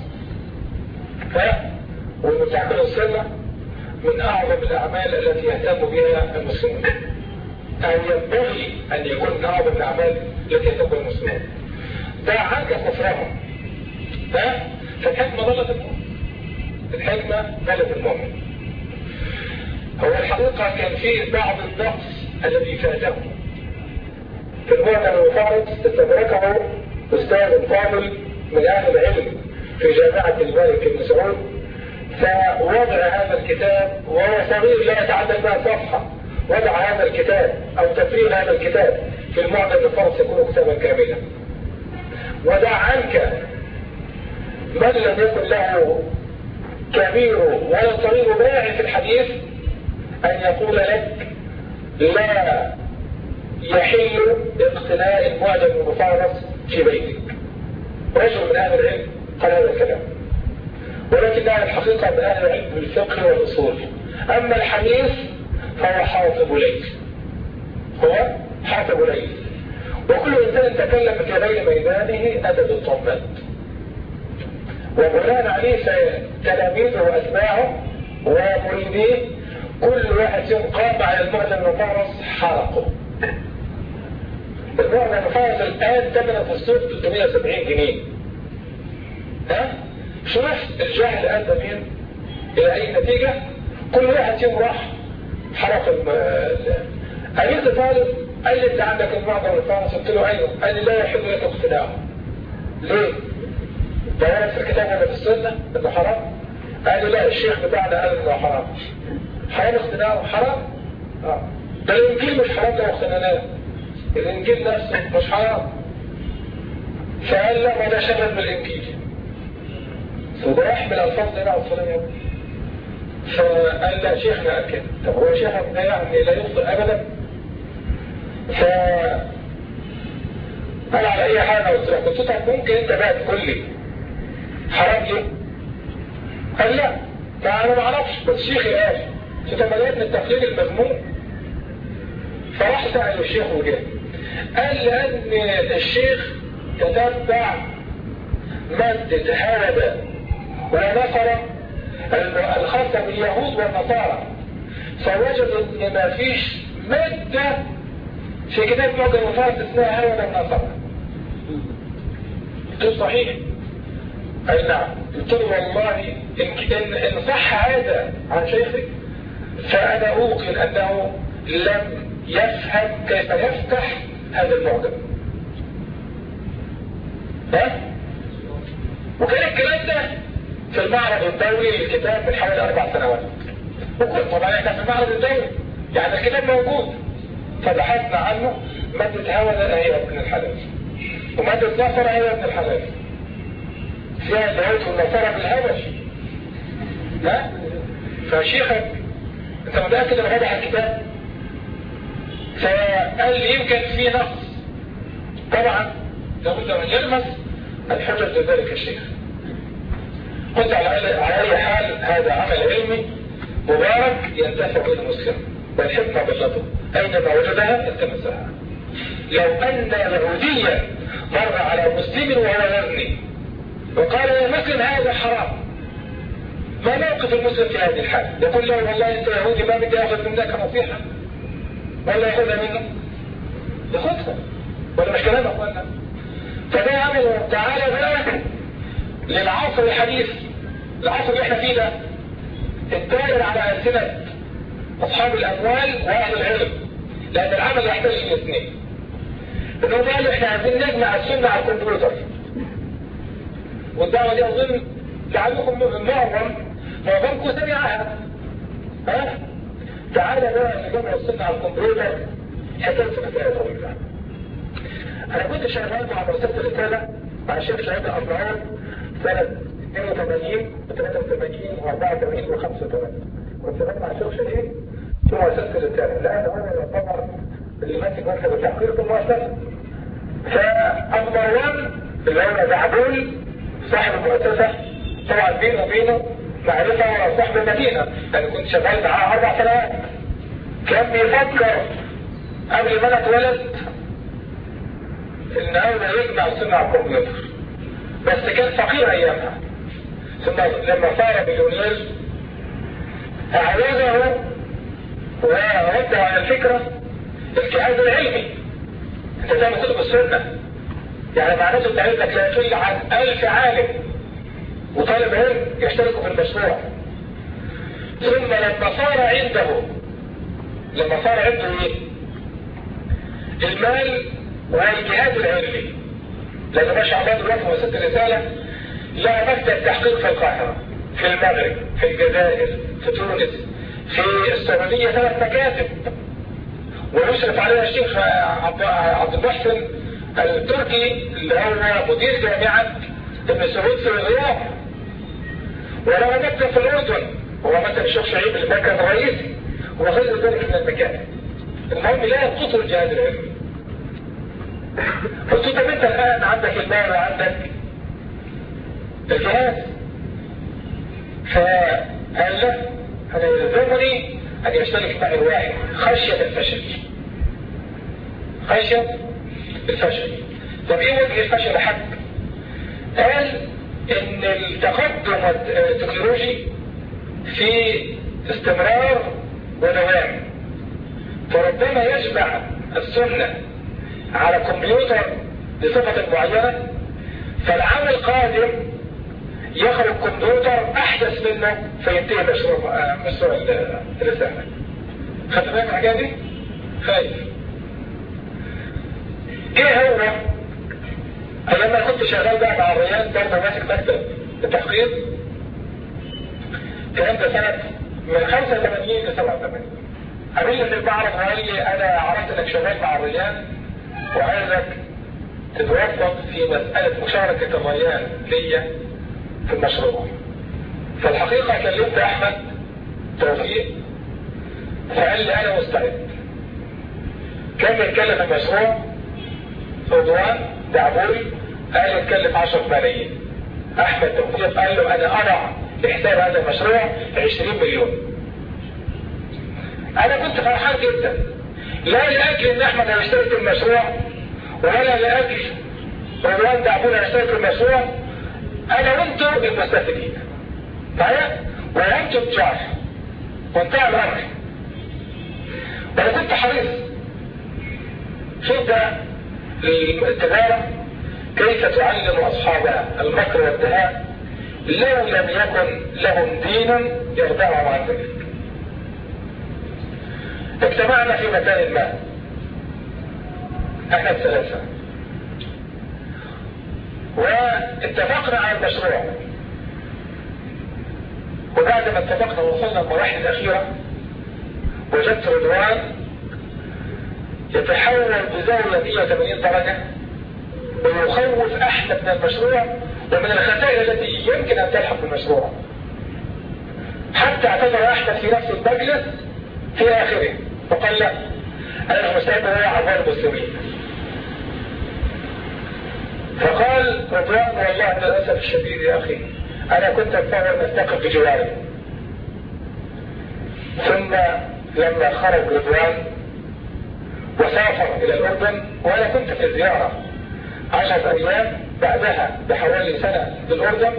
والمتعبير السنة من أعظم الأعمال التي يهتم بها المسلمون، أو ينبغي أن يكون من أعظم الأعمال التي يهتم بها المسلمون. ده عنك كفرهم، فالحكمة ضلت المؤمن، الحكمة ضلت المؤمن. هو الحقيقة كان فيه بعض النقص الذي فاته في المعجم المفارس، استدركه أستاذ فاضل من أهل العلم في جامعة الملك بن سعود، فوضع هذا الكتاب وهو صغير لا يتعدى 100 صفحة، وضع هذا الكتاب أو تفريغ هذا الكتاب في المعجم المفارس يكون كتابا كاملا. ودع عنك من لم يكن له كبير ولا صغير باع في الحديث أن يقول لك لا يحل اقتناء المعجم المفارس في بيتك. رجل من أهل العلم قال هذا الكلام، ولكنها الحقيقة من أهل العلم بالفقه والأصول. أما الحديث فهو حاطب ليل، هو حاطب ليل، وكل إنسان تكلم في غير ميدانه أتى بالطمات، وبناء عليه تلاميذه وأتباعه ومريديه كل واحد فيهم قام على المعجم المفارس حرقه. المعجم المفارس الآن ثمنه في السوق 370 جنيه. شوف الجاهل أدى مين إلى أي نتيجة؟ كل واحد فيهم راح حرق أمير طالب قال لي أنت عندك المعجم المفارس؟ قلت له أيوه. قال لي لا يحل لك اقتناعه. ليه؟ ده في الكتاب ولا في السنة إنه حرام؟ قال لي لا الشيخ بتاعنا قال إنه حرام. حرام اقتناعه؟ حرام؟ ده الإنجيل مش حرام لو اقتنعناه، الإنجيل نفسه مش حرام. فقال لا ما ده شبه بالإنجيل، فده يحمل ألفاظ لنا الصلاة. فقال لا شيخنا قال كده. طب هو شيخك ده يعني لا يخطئ أبدا؟ قال على أي حاجة قلت له كنت ممكن أنت بقى تقول لي حرام ليه؟ قال لا أنا ما أعرفش بس شيخي قال. قلت له ما ده من التقليد المذموم. فراح سأل الشيخ وجه قال لأن الشيخ تتبع مادة هذا ونصر الخاصة باليهود والنصارى، فوجد ان ما فيش مادة في كتاب معجم المفارس اسمها هذا والنصارى. قلت صحيح؟ اي نعم. قلت له والله ان صح هذا عن شيخك فانا اوقن انه لم يفهم كيف يفتح هذا المعجم. وكان الكلام ده في المعرض الدولي للكتاب من حوالي 4 سنوات. طبعا احنا في المعرض الدولي يعني الكتاب موجود، فبحثنا عنه. مادة هوى هي ابن الحلال، ومادة نصر هي ابن الحلال، فيها اليهود والنصارى بالهوش. فشيخك انت متأكد ان فتح الكتاب؟ فقال لي يمكن في نقص. طبعا لابد ان يلمس الحجة لذلك الشيخ. قلت على اي حال هذا عمل علمي مبارك ينتفع به المسلم، والحكمة ضلته اينما وجدها التمسها. لو ان يهوديا مر على مسلم وهو يزني وقال يا مسلم هذا حرام، ما موقف المسلم في هذه الحال؟ يقول له والله انت يهودي ما بدي اخذ منك نصيحة، ولا ياخذها منك؟ ياخذها ولا مش كلامك ولا؟ فده عمل. تعالى بقى للعصر الحديث، العصر اللي احنا فيه ده الدائر على ألسنة أصحاب الأموال وأهل العلم، لأن العمل يحتاج الاثنين. إنهم قالوا احنا عايزين نجمع السنة على الكمبيوتر، والدعوة دي أظن لعلكم معظمكم سمعها. تعالى بقى اللي جمع السنة على الكمبيوتر حكاية مسألة طويلة. أنا كنت شغال مع مرسلة الرسالة مع الشيخ شهيد أبراهيم سنة 82 و83 و84 و85. كنت شغال مع الشيخ شهيد في مرسلة الرسالة لأن أنا يعتبر اللي ماسك مركز التحقيق في المؤسسة. فأبو مروان اللي هو دعبول صاحب المؤسسة طبعا بينه وبينه معرفة صاحب المدينة لأن كنت شغال معاه 4 سنوات. كان بيفكر قبل ما أنا اتولد إن هو يجمع السنة على الكمبيوتر، بس كان فقير أيامها. ثم لما صار مليونير أعوزه ورد على الفكرة الجهاز العلمي. أنت تعمل كتب السنة يعني معناته تعمل لك لا يقل عن 1000 عالم وطالب علم يشتركوا في المشروع. ثم لما صار عنده ايه؟ المال والجهاز العلمي، لأنه ما شاء الله دلوقتي مؤسسة الرسالة لها مكتب تحقيق في القاهرة، في المغرب، في الجزائر، في تونس، في السعودية 3 مكاتب، ويشرف عليها الشيخ عبد المحسن التركي اللي هو مدير جامعة ابن سعود في الرياض، وله مكتب في الأردن وهو مكتب الشيخ شعيب المركز الرئيسي وغير ذلك من المكاتب. المهم لا ينقصه الجهاز العلمي. قلت له انت الآن عندك المال وعندك الجهاز، فقال له أنا يلزمني أن يشترك معي واحد خشية الفشل. طب ايه وجه الفشل يا حاج؟ قال ان التقدم التكنولوجي في استمرار ودوام، فربما يجمع السنة على كمبيوتر بصفة معينة، فالعام القادم يخرج كمبيوتر احدث منه فينتهي مشروع الرسالة. خدت بالك من الحاجة دي؟ خايف. ايه هو؟ لما كنت شغال بقى مع الريان برضه ماسك مكتب التحقيق، الكلام ده سنة من 85 ل 87. قابل لي في المعرض وقال لي انا عرفت انك شغال مع الريان وعايزك تتوفق في مسألة مشاركة الريان ليا في المشروع. فالحقيقة كلمت احمد توفيق فقال لي انا مستعد. كان يتكلم المشروع رضوان دعبوري قال يتكلم 10 ملايين. احمد توفيق قال له انا اضع لحساب هذا المشروع 20 مليون. انا كنت فرحان جدا، لا لاجل ان احمد هيشترك في المشروع ولا لاجل رضوان دعبوري هيشترك في المشروع، انا وانتم المستفيدين معايا وانتم تجار وانتهى الامر. وانا كنت حريص جدا التجارة كيف تعلم أصحابها المكر والدهاء لو لم يكن لهم دين يردعهم عن ذلك. اجتمعنا في مكان ما احنا الثلاثة واتفقنا على المشروع، وبعد ما اتفقنا وصلنا المراحل الأخيرة وجدت رضوان يتحول بزاوية 180 درجة ويخوف أحمد من المشروع ومن الخسائر التي يمكن أن تلحق بالمشروع، حتى اعتذر أحمد في نفس المجلس في آخره وقال لا أنا مستعد أضيع أعمال المسلمين. فقال رضوان والله للأسف الشديد يا أخي أنا كنت أتفضل أن أستقف بجواري. ثم لما خرج رضوان وسافر إلى الأردن وأنا كنت في الزيارة 10 أيام بعدها بحوالي سنة بالأردن،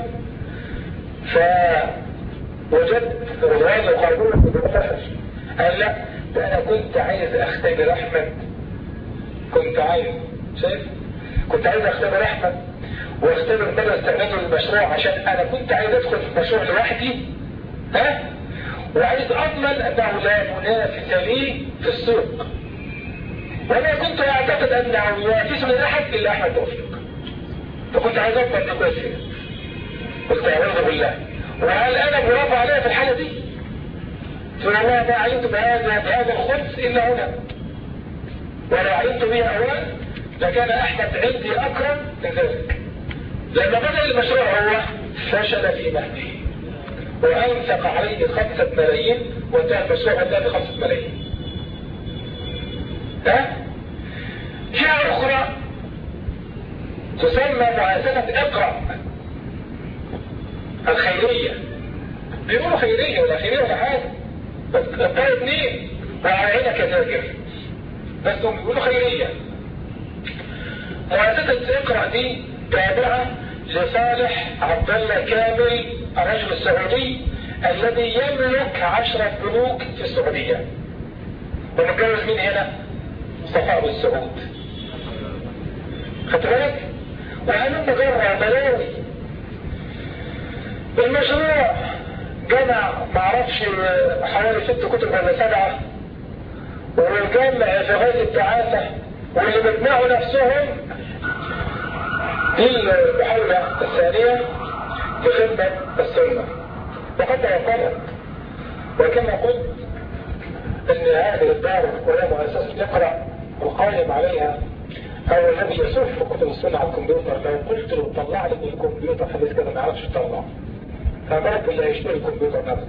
فوجدت رضوان يقابله بالفشل. قال لا ده أنا كنت عايز أختبر أحمد، كنت عايز أختبر أحمد واختبر مدى استعداده للمشروع، عشان أنا كنت عايز أدخل في المشروع لوحدي وعايز أضمن أنه لا منافس لي في السوق، وانا كنت اعتقد انه ينافسني احد الا احمد توفيق، فكنت عايز اضمن انه كويس فيه. قلت اعوذ بالله، وهل انا برافو عليا في الحاله دي؟ فوالله ما علمت بهذا الخبز إلا هنا، ولو علمت به أولا لكان أحمد عندي أكرم من ذلك. لما بدأ المشروع هو فشل في مهده وأنفق عليه 5 ملايين وانتهى المشروع وانتهى ب5 ملايين. جهة أخرى تسمى مؤسسة اقرأ الخيرية. بيقولوا خيرية ولا خيرية ولا حاجة، بس اقرأ 2 وعينك تاجر، بس هم بيقولوا خيرية. مؤسسة اقرأ دي تابعة لصالح عبد الله كامل الرجل السعودي الذي يملك 10 بنوك في السعودية، ومتجوز مين هنا؟ صفاء بالسعود. خدت بالك؟ وهلم جرى بلاوي. المشروع جمع معرفش حوالي 6 كتب ولا 7، والجمع في غاية التعاسة، واللي بيجمعوا نفسهم دي المحاولة الثانية لخدمة السنة. وقد توقعت وكما قلت ان هذه الدار وهي مؤسسة اقرأ القائم عليها هو الذي يصف كتب السنة على الكمبيوتر. لو قلت له طلع لي الكمبيوتر حديث كده ما يعرفش يطلع، فبالك اللي هيشتري الكمبيوتر نفسه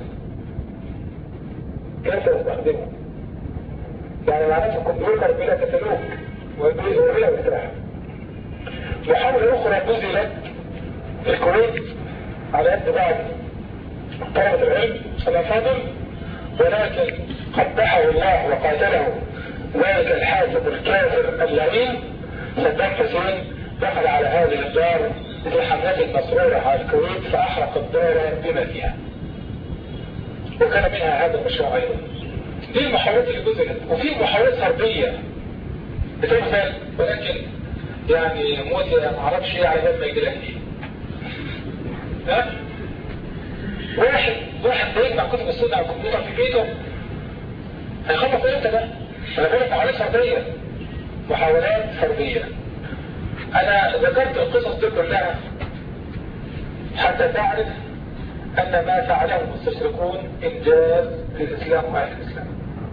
كيف يستخدمه؟ يعني معناته الكمبيوتر بلا كتالوج وبلا مساحة. محاولة أخرى بذلت في الكويت على يد بعض طلبة العلم الأفاضل، ولكن قبحه الله وقاتله ذلك الحاسب الكافر اللعين صدام حسين. دخل على هذه الدار بحملة مسرورة على الكويت فأحرق الدار بما فيها، وكان منها هذا المشروع أيضا. دي المحاولات اللي بذلت، وفي محاولات فردية بتبذل ولكن يعني موت معرفش ايه على بال ما يجي لك ايه. واحد بيجمع كتب السنة على الكمبيوتر في بيته هيخلص امتى ده؟ انا بقول محاولات فردية، محاولات فردية. انا ذكرت القصص دي كلها حتى تعرف ان ما فعله المستشرقون انجاز للاسلام واهل الاسلام.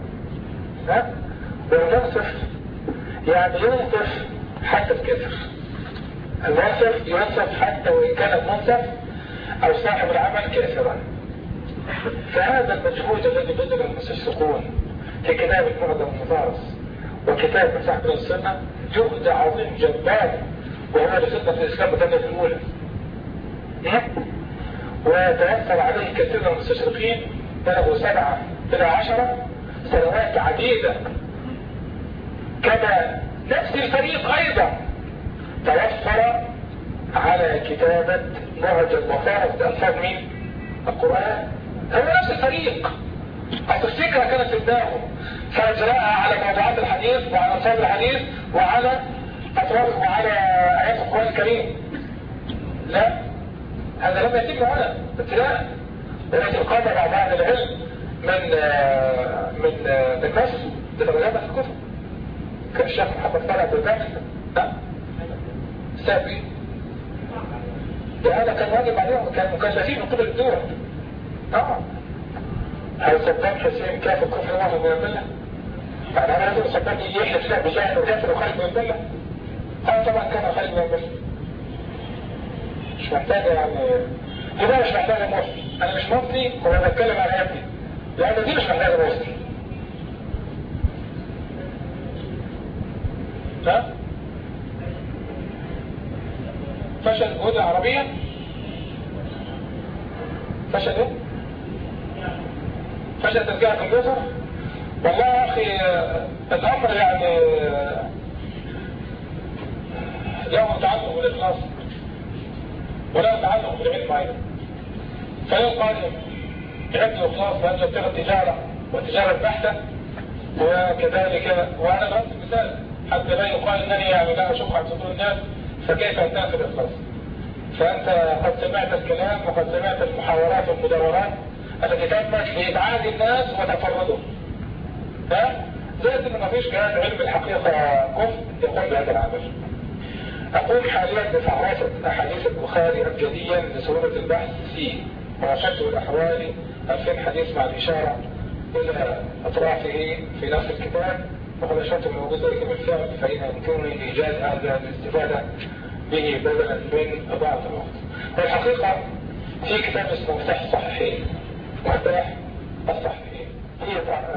والمنصف يعني ينصف حتى الكافر. المنصف ينصف حتى وإن كان المنصف أو صاحب العمل كافرا. فهذا المجهود الذي بذل المستشرقون في كتاب معظم المفارس وكتاب مساحة السنة جهد عظيم جبار، وهو لفتنة في الإسلام بدأنا في الأولى، وتأثر عليه كثير من المستشرقين بلغوا 7 إلى 10 سنوات عديدة. كما نفس الفريق أيضا توفر على كتابة معجم المفارس بألفاظ مين؟ القرآن. هو نفس الفريق، أصل الفكرة كانت في دماغه فأجراها على موضوعات الحديث وعلى ألفاظ الحديث وعلى أطراف وعلى آيات القرآن الكريم. لا، هذا لم يتم هنا ابتداء، ولكن قام بعض أهل العلم من مصر بترجمة الكتب كالشيخ محمد صالح بالباقي. لا سابي هذا كان واجب عليهم، كانوا مكلفين من قبل الدول. هل صدام حسين كافر كفر واحد من الملة؟ يعني هل لازم صدام يحلف له بشاهد وكافر وخارج من الملة؟ طبعا كان خارج من الملة. مش محتاجة يعني لذا مش محتاجة مفتي. أنا مش مفتي وأنا بتكلم عن هاتي لأن دي مش محتاجة مفتي. لا فشل الجهود العربية. فشل ايه؟ فشل تسجيل الكمبيوتر. والله يا اخي الامر يعني له تعلق بالاخلاص ولا تعلق بالعلم ايضا. فيقال بعد الاخلاص بان يبتغى التجاره والتجاره البحته، وكذلك وانا ضربت مثال حتى لا يقال انني يعني لا اشق عن صدور الناس فكيف انتهي بالاخلاص. فانت قد سمعت الكلام وقد سمعت المحاورات والمداورات التي تمت لابعاد الناس وتفردهم. زائد ان ما فيش جهاز علم الحقيقه كفر يقوم بهذا العمل. اقوم حاليا بفحوصه احاديث البخاري ابجديا لسهوله البحث فيه، ورشدت الاحوال 2000 حديث مع الاشاره إلى أطرافه في نفس الكتاب، وقد أشرت من وجود ذلك بالفعل، فإن يمكنني إيجاد هذا الاستفادة به بدلا من إضاعة الوقت. والحقيقة في كتاب اسمه مفتاح الصحيحين، مفتاح الصحيحين هي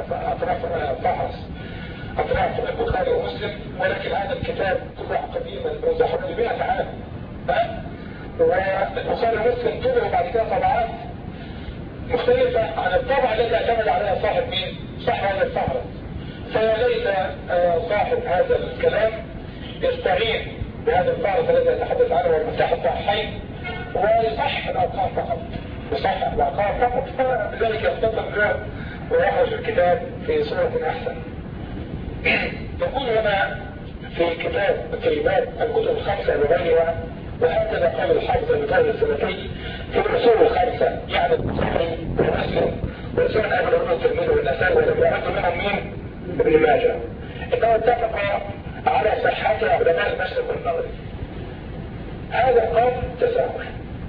أطراف البخاري ومسلم، ولكن هذا الكتاب طبع قديما منذ حوالي 100 عام، والبخاري ومسلم طبعوا بعد كده طبعات مختلفة عن الطبع الذي اعتمد عليها صاحب مين؟ صاحب هذا الفهرس. فيا ليت صاحب هذا الكلام يستعين بهذا الفهرس الذي يتحدث عنه والمفتاح الصحيحين ويصحح الأرقام فقط، يصحح الأرقام فقط، فبذلك يختصر له ويخرج الكتاب في صورة أحسن. يقول هنا في باب الكتب الخمسة وغيرها، وهكذا قال الحافظ ابن كامل السلفي في الأصول الخمسة، يعني البخاري ومسلم وسنن أبي داود والترمذي والنسائي، ولم يعد منهم مين؟ ابن ماجه. إنه اتفق على صحتها علماء المشرق والمغرب. هذا قول تساهل.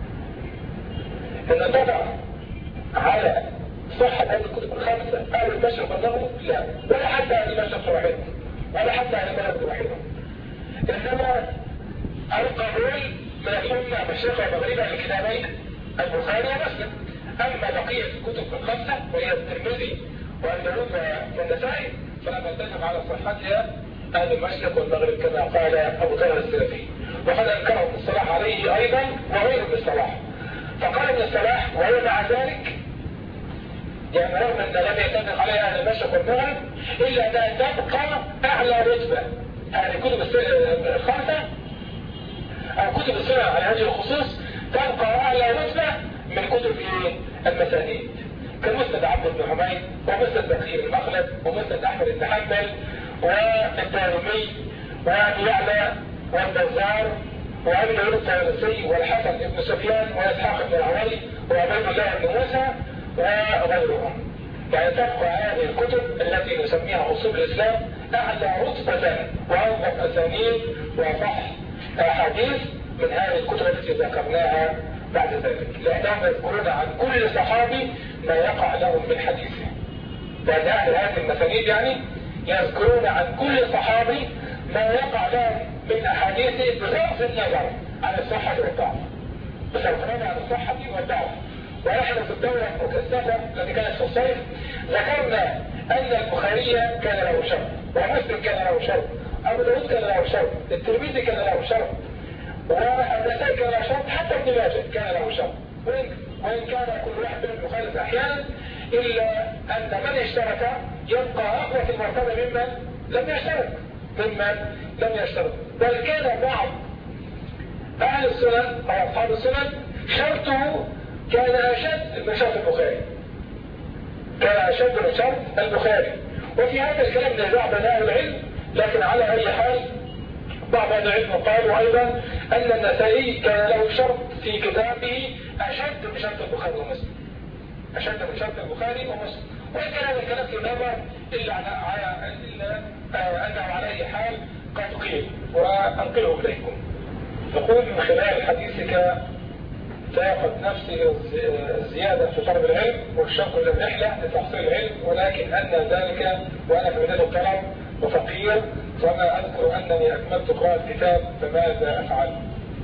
إن اتفق على صحة هذه الكتب الخمسة أهل المشرق والمغرب؟ لا، ولا حتى أهل المشرق وحدهم، ولا حتى أهل المغرب وحدهم. إنما القبول ما يكون مشرق ومغربا لكتابين البخاري ومسلم. أما بقية الكتب الخمسة وهي الترمذي وأبي داود والنسائي فلم يتفق على صحتها أهل المشرق والمغرب كما قال أبو كامل السلفي، وقد أنكره ابن الصلاح عليه أيضا وغير ابن الصلاح. فقال ابن الصلاح وهو مع ذلك يعني رغم أن لم يتفق عليها أهل المشرق والمغرب إلا أنها تبقى أعلى رتبة. يعني كتب الخمسة أو كتب السنة على هذه الخصوص تبقى أعلى رتبة من كتب المسانيد كمسند عبد بن حميد ومسند بكير المخلد ومسند أحمد بن حنبل والدارمي وأبي يعلى والبزار وأبي داود الطيالسي والحسن بن سفيان وإسحاق بن العوي وعبيد الله بن موسى وغيرهم. يعني تبقى هذه الكتب التي نسميها أصول الإسلام أعلى رتبة وأوضح أسانيد وصح أحاديث من هذه الكتب التي ذكرناها بعد ذلك، لأنهم يذكرون عن كل صحابي ما يقع لهم من حديثه. لأن أهل هذه المسانيد يعني يذكرون عن كل صحابي ما يقع لهم من أحاديثه بغض النظر عن الصحة والضعف، بصرف عن الصحة والضعف. ونحن في الدورة المكثفة التي كانت في الصيف ذكرنا أن البخاري كان له شرط، ومسلم كان له شرط، أبو داود كان له شرط، الترمذي كان له شرط، والنسائي كان له شرط، حتى ابن ماجه كان له شرط. وإن كان كل واحد منهم مخالف أحيانا، إلا أن من اشترك يبقى أقوى في المرتبة ممن لم يشترك. بل كان بعض أهل السنن أو أصحاب السنن شرطه كان أشد من شرط البخاري، وفي هذا الكلام نزاع بين أهل العلم، لكن على أي حال بعض أهل العلم قالوا أيضا أن النسائي كان له شرط في كتابه أشد من شرط البخاري ومسلم، وإن كان هذا الكلام في النظر إلا أنه على أي حال قد قيل وأنقله إليكم. يقول من خلال حديثك تأخذ نفسي الزيادة في طلب العلم والشوق إلى الرحلة لتحصيل العلم، ولكن أن ذلك وأنا في بداية الطلب وفقير، وما أذكر أنني أكملت قراءة الكتاب، فماذا أفعل؟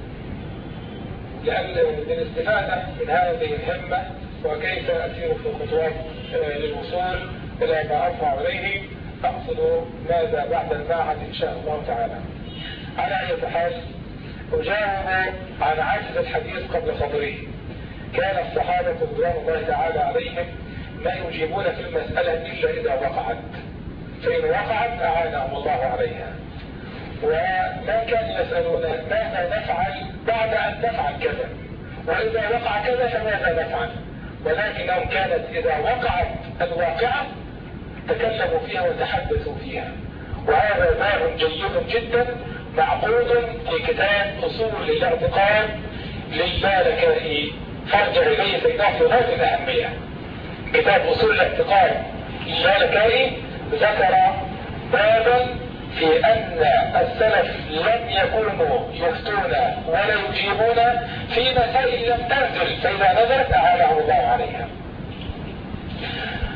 لأن للاستفادة من هذه الهمة وكيف أسير في الخطوات للوصول إلى ما أرفع إليه، أقصد ماذا بعد المعهد إن شاء الله تعالى. على أي حال أجاوب عن عجز الحديث قبل صدره. كان الصحابة رضوان الله تعالى عليهم ما يجيبون في المسألة إلا إذا وقعت، فإن وقعت أعانهم الله عليها، وما كانوا يسألون ماذا نفعل بعد أن نفعل كذا، وإذا وقع كذا فماذا نفعل، ولكنهم كانت إذا وقعت الواقعة تكلموا فيها وتحدثوا فيها. وهذا باب جيد جدا معقود في كتاب أصول الاعتقاد للمالكائي، فارجع إليه سيدنا في غاية الأهمية. كتاب أصول الاعتقاد للمالكائي ذكر بابا في أن السلف لم يكونوا يفتون ولا يجيبون في مسائل لم تنزل، فإذا نزلت أعانهم الله عليها.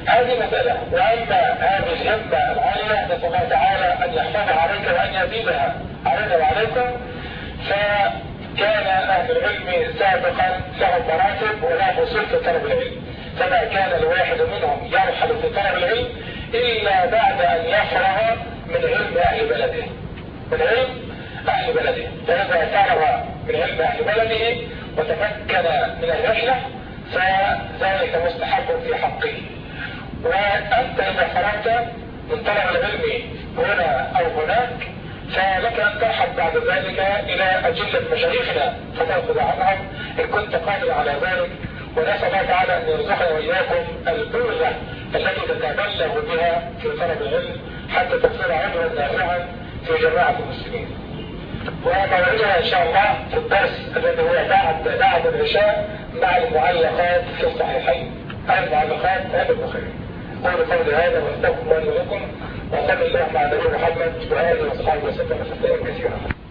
هذه مسألة. وأما هذه الهمة العالية نسأل الله تعالى أن يحفظها عليك وأن يزيدها علينا وعليكم. فكان أهل العلم سابقا لهم مراتب ولهم وصول في طلب العلم، فما كان الواحد منهم يرحل في طلب العلم إلا بعد أن يفرغ من علم أهل بلده، من علم أهل بلده. فإذا فرغ من علم أهل بلده وتمكن من الرحلة فذلك مستحق في حقه. وأنت إذا فرغت من طلب العلم هنا أو هناك فلك أن ترحل بعد ذلك إلى أجلة مشايخنا فتأخذ عنهم إن كنت قادر على ذلك. ونسأل الله تعالى أن يرزقنا وإياكم البلغة التي تتبلغ بها في طلب العلم حتى تصير عضوا نافعا في جماعة المسلمين. وموعدنا إن شاء الله في الدرس الذي هو بعد العشاء مع المعلقات في الصحيحين، المعلقات هذا البخاري. قولوا قولي هذا واستغفر الله لكم وصلى الله على نبينا محمد وآله وصحبه وسلم تسليما كثيرا.